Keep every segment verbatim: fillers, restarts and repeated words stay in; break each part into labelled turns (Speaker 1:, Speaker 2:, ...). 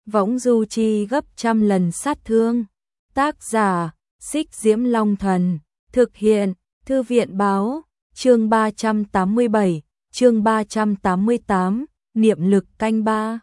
Speaker 1: võng du chi gấp trăm lần sát thương. Tác giả, Xích Diễm Long Thần, thực hiện, Thư viện Báo, chương ba trăm tám mươi bảy, chương ba trăm tám mươi tám, niệm lực canh ba.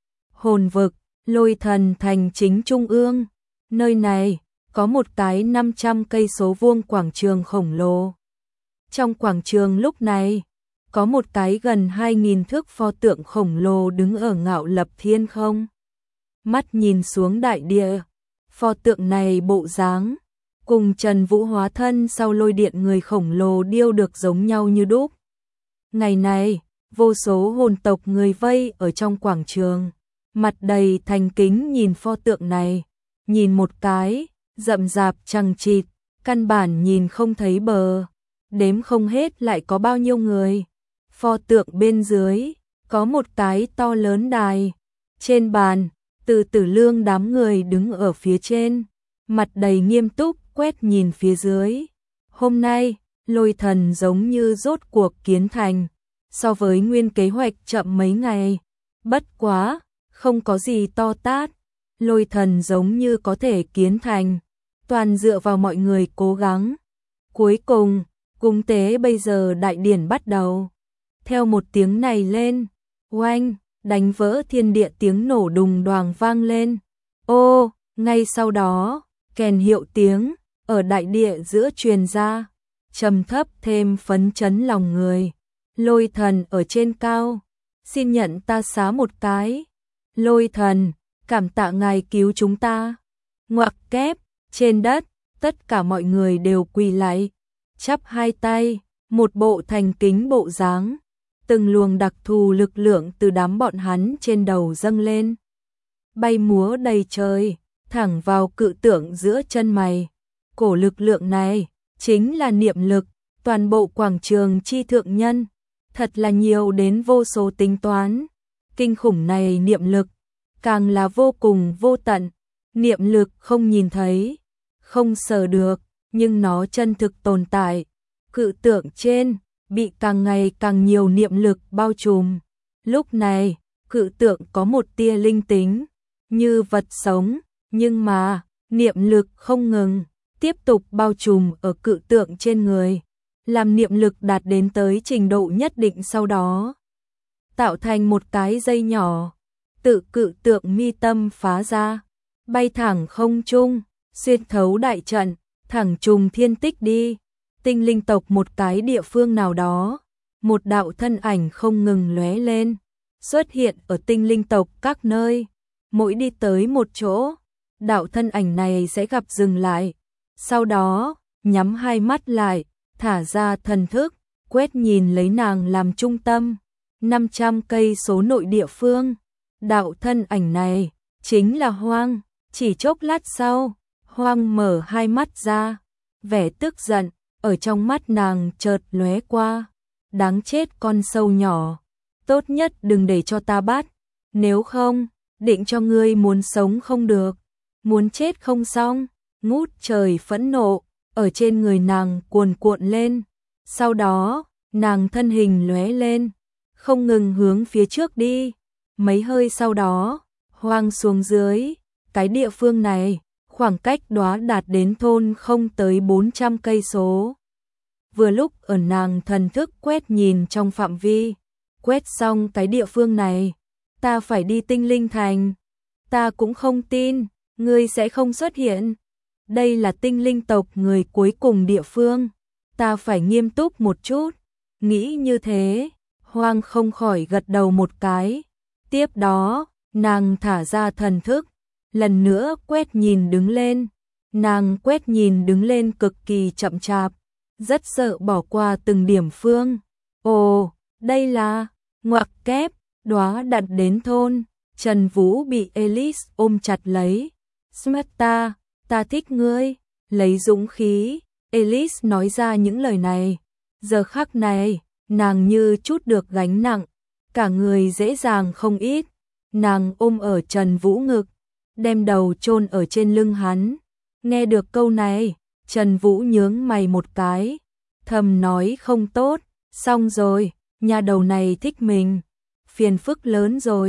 Speaker 1: Hồn vực, Lôi Thần thành chính trung ương, nơi này có một cái năm trăm cây số vuông quảng trường khổng lồ. Trong quảng trường lúc này, có một cái gần hai nghìn thước pho tượng khổng lồ đứng ở ngạo lập thiên không. Mắt nhìn xuống đại địa, pho tượng này bộ dáng cùng Trần Vũ hóa thân sau lôi điện người khổng lồ điêu được giống nhau như đúc. Ngày này, vô số hồn tộc người vây ở trong quảng trường, mặt đầy thành kính nhìn pho tượng này, nhìn một cái, rậm rạp chằng chịt, căn bản nhìn không thấy bờ, đếm không hết lại có bao nhiêu người. Pho tượng bên dưới, có một cái to lớn đài, trên bàn, Từ Tử Lương đám người đứng ở phía trên, mặt đầy nghiêm túc quét nhìn phía dưới. Hôm nay, Lôi Thần giống như rốt cuộc kiến thành, so với nguyên kế hoạch chậm mấy ngày, bất quá, không có gì to tát, Lôi Thần giống như có thể kiến thành, toàn dựa vào mọi người cố gắng. Cuối cùng, cúng tế bây giờ đại điển bắt đầu. Theo một tiếng này lên, oanh, đánh vỡ thiên địa tiếng nổ đùng đoàng vang lên. Ô, ngay sau đó, kèn hiệu tiếng ở đại địa giữa truyền ra, trầm thấp thêm phấn chấn lòng người. Lôi Thần ở trên cao, xin nhận ta xá một cái. Lôi Thần, cảm tạ ngài cứu chúng ta. Ngoặc kép, trên đất, tất cả mọi người đều quỳ lại, chắp hai tay, một bộ thành kính bộ dáng. Từng luồng đặc thù lực lượng từ đám bọn hắn trên đầu dâng lên, bay múa đầy trời, thẳng vào cự tượng giữa chân mày. Cổ lực lượng này chính là niệm lực, toàn bộ quảng trường chi thượng nhân, thật là nhiều đến vô số tính toán. Kinh khủng này niệm lực, càng là vô cùng vô tận. Niệm lực không nhìn thấy, không sờ được, nhưng nó chân thực tồn tại. Cự tượng trên bị càng ngày càng nhiều niệm lực bao trùm. Lúc này, cự tượng có một tia linh tính, như vật sống, nhưng mà, niệm lực không ngừng, tiếp tục bao trùm ở cự tượng trên người, làm niệm lực đạt đến tới trình độ nhất định sau đó, tạo thành một cái dây nhỏ, tự cự tượng mi tâm phá ra, bay thẳng không trung, xuyên thấu đại trận, thẳng trùng thiên tích đi. Tinh linh tộc một cái địa phương nào đó, một đạo thân ảnh không ngừng lóe lên, xuất hiện ở tinh linh tộc các nơi. Mỗi đi tới một chỗ, đạo thân ảnh này sẽ gặp dừng lại, sau đó nhắm hai mắt lại, thả ra thần thức, quét nhìn lấy nàng làm trung tâm, năm trăm cây số nội địa phương. Đạo thân ảnh này chính là Hoang. Chỉ chốc lát sau, Hoang mở hai mắt ra, vẻ tức giận ở trong mắt nàng chợt lóe qua. Đáng chết con sâu nhỏ, tốt nhất đừng để cho ta bắt, nếu không, định cho ngươi muốn sống không được, muốn chết không xong. Ngút trời phẫn nộ ở trên người nàng cuồn cuộn lên, sau đó nàng thân hình lóe lên, không ngừng hướng phía trước đi. Mấy hơi sau đó, Hoang xuống dưới, cái địa phương này khoảng cách đó đạt đến thôn không tới bốn trăm cây số. Vừa lúc ở nàng thần thức quét nhìn trong phạm vi, quét xong cái địa phương này, ta phải đi Tinh Linh Thành. Ta cũng không tin, ngươi sẽ không xuất hiện. Đây là tinh linh tộc người cuối cùng địa phương, ta phải nghiêm túc một chút. Nghĩ như thế, Hoang không khỏi gật đầu một cái. Tiếp đó, nàng thả ra thần thức, lần nữa quét nhìn đứng lên. Nàng quét nhìn đứng lên cực kỳ chậm chạp, rất sợ bỏ qua từng điểm phương. Ồ, đây là ngoặc kép, đóa đặt đến thôn. Trần Vũ bị Elise ôm chặt lấy. Smarta, ta thích ngươi. Lấy dũng khí, Elise nói ra những lời này. Giờ khắc này, nàng như chút được gánh nặng, cả người dễ dàng không ít. Nàng ôm ở Trần Vũ ngực, đem đầu chôn ở trên lưng hắn. Nghe được câu này, Trần Vũ nhướng mày một cái, thầm nói không tốt, xong rồi, nhà đầu này thích mình, phiền phức lớn rồi.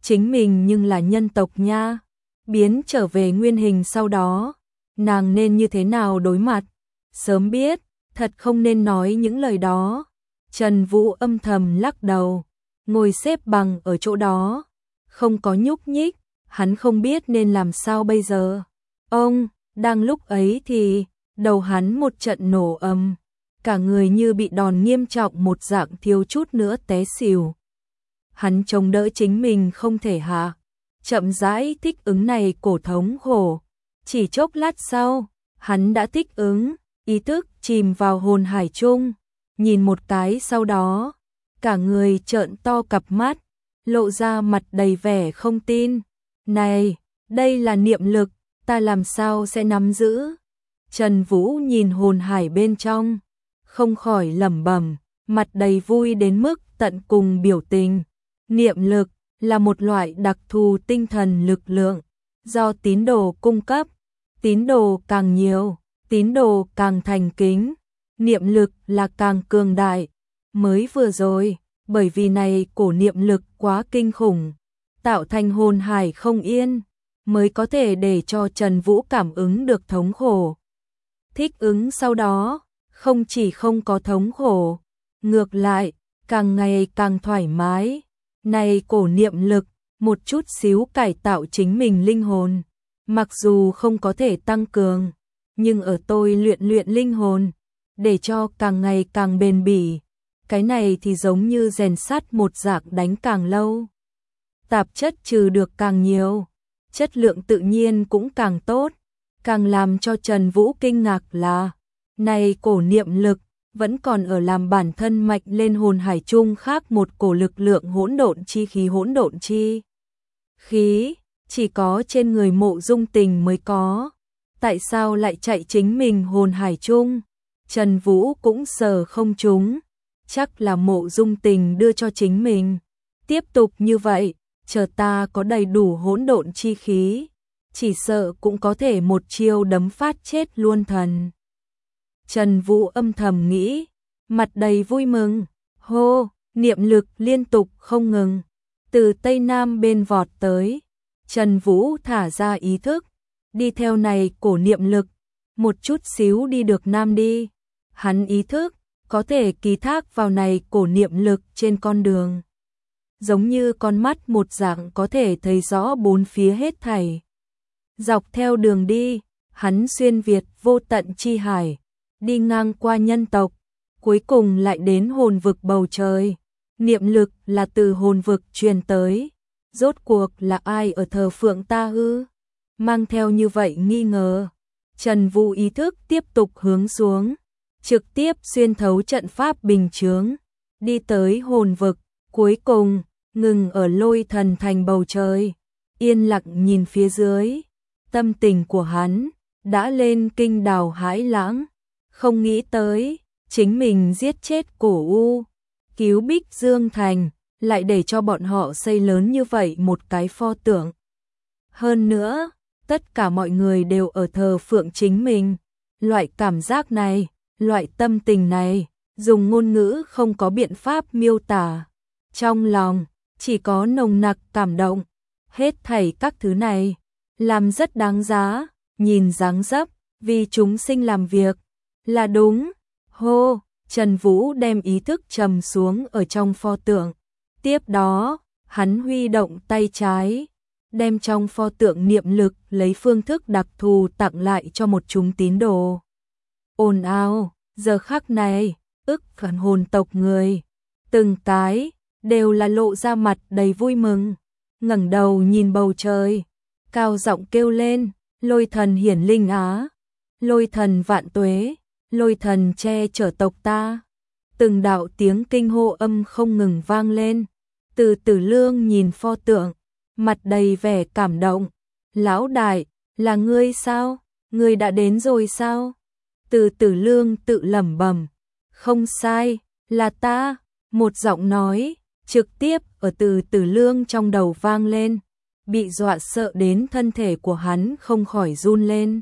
Speaker 1: chính mình nhưng là nhân tộc nha, biến trở về nguyên hình sau đó, nàng nên như thế nào đối mặt, sớm biết, thật không nên nói những lời đó. Trần Vũ âm thầm lắc đầu, ngồi xếp bằng ở chỗ đó, không có nhúc nhích, hắn không biết nên làm sao bây giờ. Ông, đang lúc ấy thì, đầu hắn một trận nổ ầm, cả người như bị đòn nghiêm trọng một dạng thiếu chút nữa té xỉu. Hắn chống đỡ chính mình không thể hạ, chậm rãi thích ứng này cổ thống khổ. Chỉ chốc lát sau, hắn đã thích ứng, ý thức chìm vào hồn hải chung, nhìn một cái sau đó, cả người trợn to cặp mắt, lộ ra mặt đầy vẻ không tin. Này, đây là niệm lực, ta làm sao sẽ nắm giữ? Trần Vũ nhìn hồn hải bên trong, không khỏi lẩm bẩm, mặt đầy vui đến mức tận cùng biểu tình. Niệm lực là một loại đặc thù tinh thần lực lượng, do tín đồ cung cấp, tín đồ càng nhiều, tín đồ càng thành kính, niệm lực là càng cường đại. Mới vừa rồi, bởi vì này cổ niệm lực quá kinh khủng, tạo thành hồn hải không yên, mới có thể để cho Trần Vũ cảm ứng được thống khổ. Thích ứng sau đó, không chỉ không có thống khổ, ngược lại, càng ngày càng thoải mái. Này cổ niệm lực, một chút xíu cải tạo chính mình linh hồn, mặc dù không có thể tăng cường, nhưng ở tôi luyện luyện linh hồn, để cho càng ngày càng bền bỉ. Cái này thì giống như rèn sắt một dạng đánh càng lâu. Tạp chất trừ được càng nhiều, chất lượng tự nhiên cũng càng tốt. Càng làm cho Trần Vũ kinh ngạc là, này cổ niệm lực, vẫn còn ở làm bản thân mạnh lên hồn hải chung khác một cổ lực lượng hỗn độn chi khí hỗn độn chi. Khí, chỉ có trên người Mộ Dung Tình mới có. Tại sao lại chạy chính mình hồn hải chung? Trần Vũ cũng sờ không trúng. Chắc là Mộ Dung Tình đưa cho chính mình. Tiếp tục như vậy, chờ ta có đầy đủ hỗn độn chi khí, chỉ sợ cũng có thể một chiêu đấm phát chết luôn thần. Trần Vũ âm thầm nghĩ, mặt đầy vui mừng, hô, niệm lực liên tục không ngừng, từ Tây Nam bên vọt tới. Trần Vũ thả ra ý thức, đi theo này cổ niệm lực, một chút xíu đi được Nam đi. Hắn ý thức, có thể ký thác vào này cổ niệm lực trên con đường. Giống như con mắt một dạng có thể thấy rõ bốn phía hết thảy. Dọc theo đường đi, hắn xuyên việt vô tận chi hải, đi ngang qua nhân tộc, cuối cùng lại đến hồn vực bầu trời. Niệm lực là từ hồn vực truyền tới, rốt cuộc là ai ở thờ phượng ta ư? Mang theo như vậy nghi ngờ, Trần Vũ ý thức tiếp tục hướng xuống, trực tiếp xuyên thấu trận pháp bình chướng, đi tới hồn vực, cuối cùng ngừng ở Lôi Thần thành bầu trời, yên lặng nhìn phía dưới. Tâm tình của hắn đã lên kinh đào hãi lãng, không nghĩ tới chính mình giết chết Cổ U, cứu Bích Dương thành, lại để cho bọn họ xây lớn như vậy một cái pho tượng. Hơn nữa, tất cả mọi người đều ở thờ phượng chính mình. Loại cảm giác này, loại tâm tình này, dùng ngôn ngữ không có biện pháp miêu tả. Trong lòng chỉ có nồng nặc cảm động. Hết thảy các thứ này làm rất đáng giá, nhìn dáng dấp vì chúng sinh làm việc là đúng. Hô, Trần Vũ đem ý thức trầm xuống ở trong pho tượng. Tiếp đó, hắn huy động tay trái, đem trong pho tượng niệm lực lấy phương thức đặc thù tặng lại cho một chúng tín đồ. Ồn ào, giờ khắc này, ức phần hồn tộc người, từng cái đều là lộ ra mặt đầy vui mừng, ngẩng đầu nhìn bầu trời, cao giọng kêu lên, Lôi Thần hiển linh á, Lôi Thần vạn tuế, Lôi Thần che chở tộc ta. Từng đạo tiếng kinh hô âm không ngừng vang lên. Từ Tử Lương nhìn pho tượng, mặt đầy vẻ cảm động. Lão đại, là ngươi sao? Ngươi đã đến rồi sao? Từ Tử Lương tự lẩm bẩm, không sai, là ta. Một giọng nói trực tiếp ở Từ Tử Lương trong đầu vang lên, bị dọa sợ đến thân thể của hắn không khỏi run lên.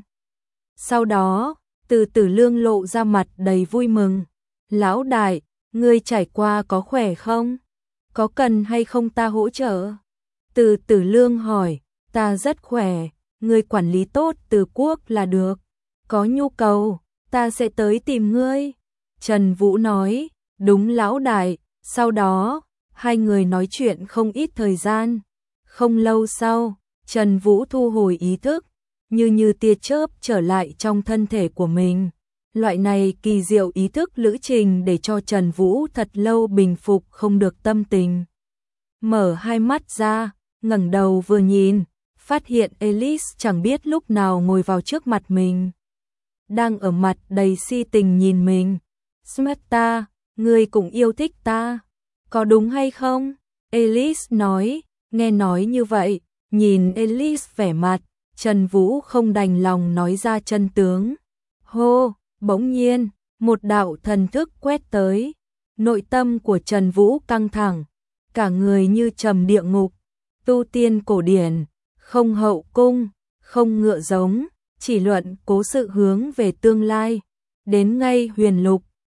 Speaker 1: Sau đó, Từ Tử Lương lộ ra mặt đầy vui mừng. Lão đại, ngươi trải qua có khỏe không? Có cần hay không ta hỗ trợ? Từ Tử Lương hỏi, ta rất khỏe, ngươi quản lý tốt Từ Quốc là được. Có nhu cầu, ta sẽ tới tìm ngươi. Trần Vũ nói, đúng lão đại. Sau đó, hai người nói chuyện không ít thời gian. Không lâu sau, Trần Vũ thu hồi ý thức, như như tia chớp trở lại trong thân thể của mình. Loại này kỳ diệu ý thức lữ trình để cho Trần Vũ thật lâu bình phục không được tâm tình. Mở hai mắt ra, ngẩng đầu vừa nhìn, phát hiện Alice chẳng biết lúc nào ngồi vào trước mặt mình. Đang ở mặt đầy si tình nhìn mình. Samantha, ngươi cũng yêu thích ta, có đúng hay không? Alice nói, nghe nói như vậy, nhìn Alice vẻ mặt, Trần Vũ không đành lòng nói ra chân tướng. Hô, bỗng nhiên, một đạo thần thức quét tới. Nội tâm của Trần Vũ căng thẳng, cả người như trầm địa ngục. Tu tiên cổ điển, không hậu cung, không ngựa giống, chỉ luận cố sự hướng về tương lai. Đến ngay huyền lục,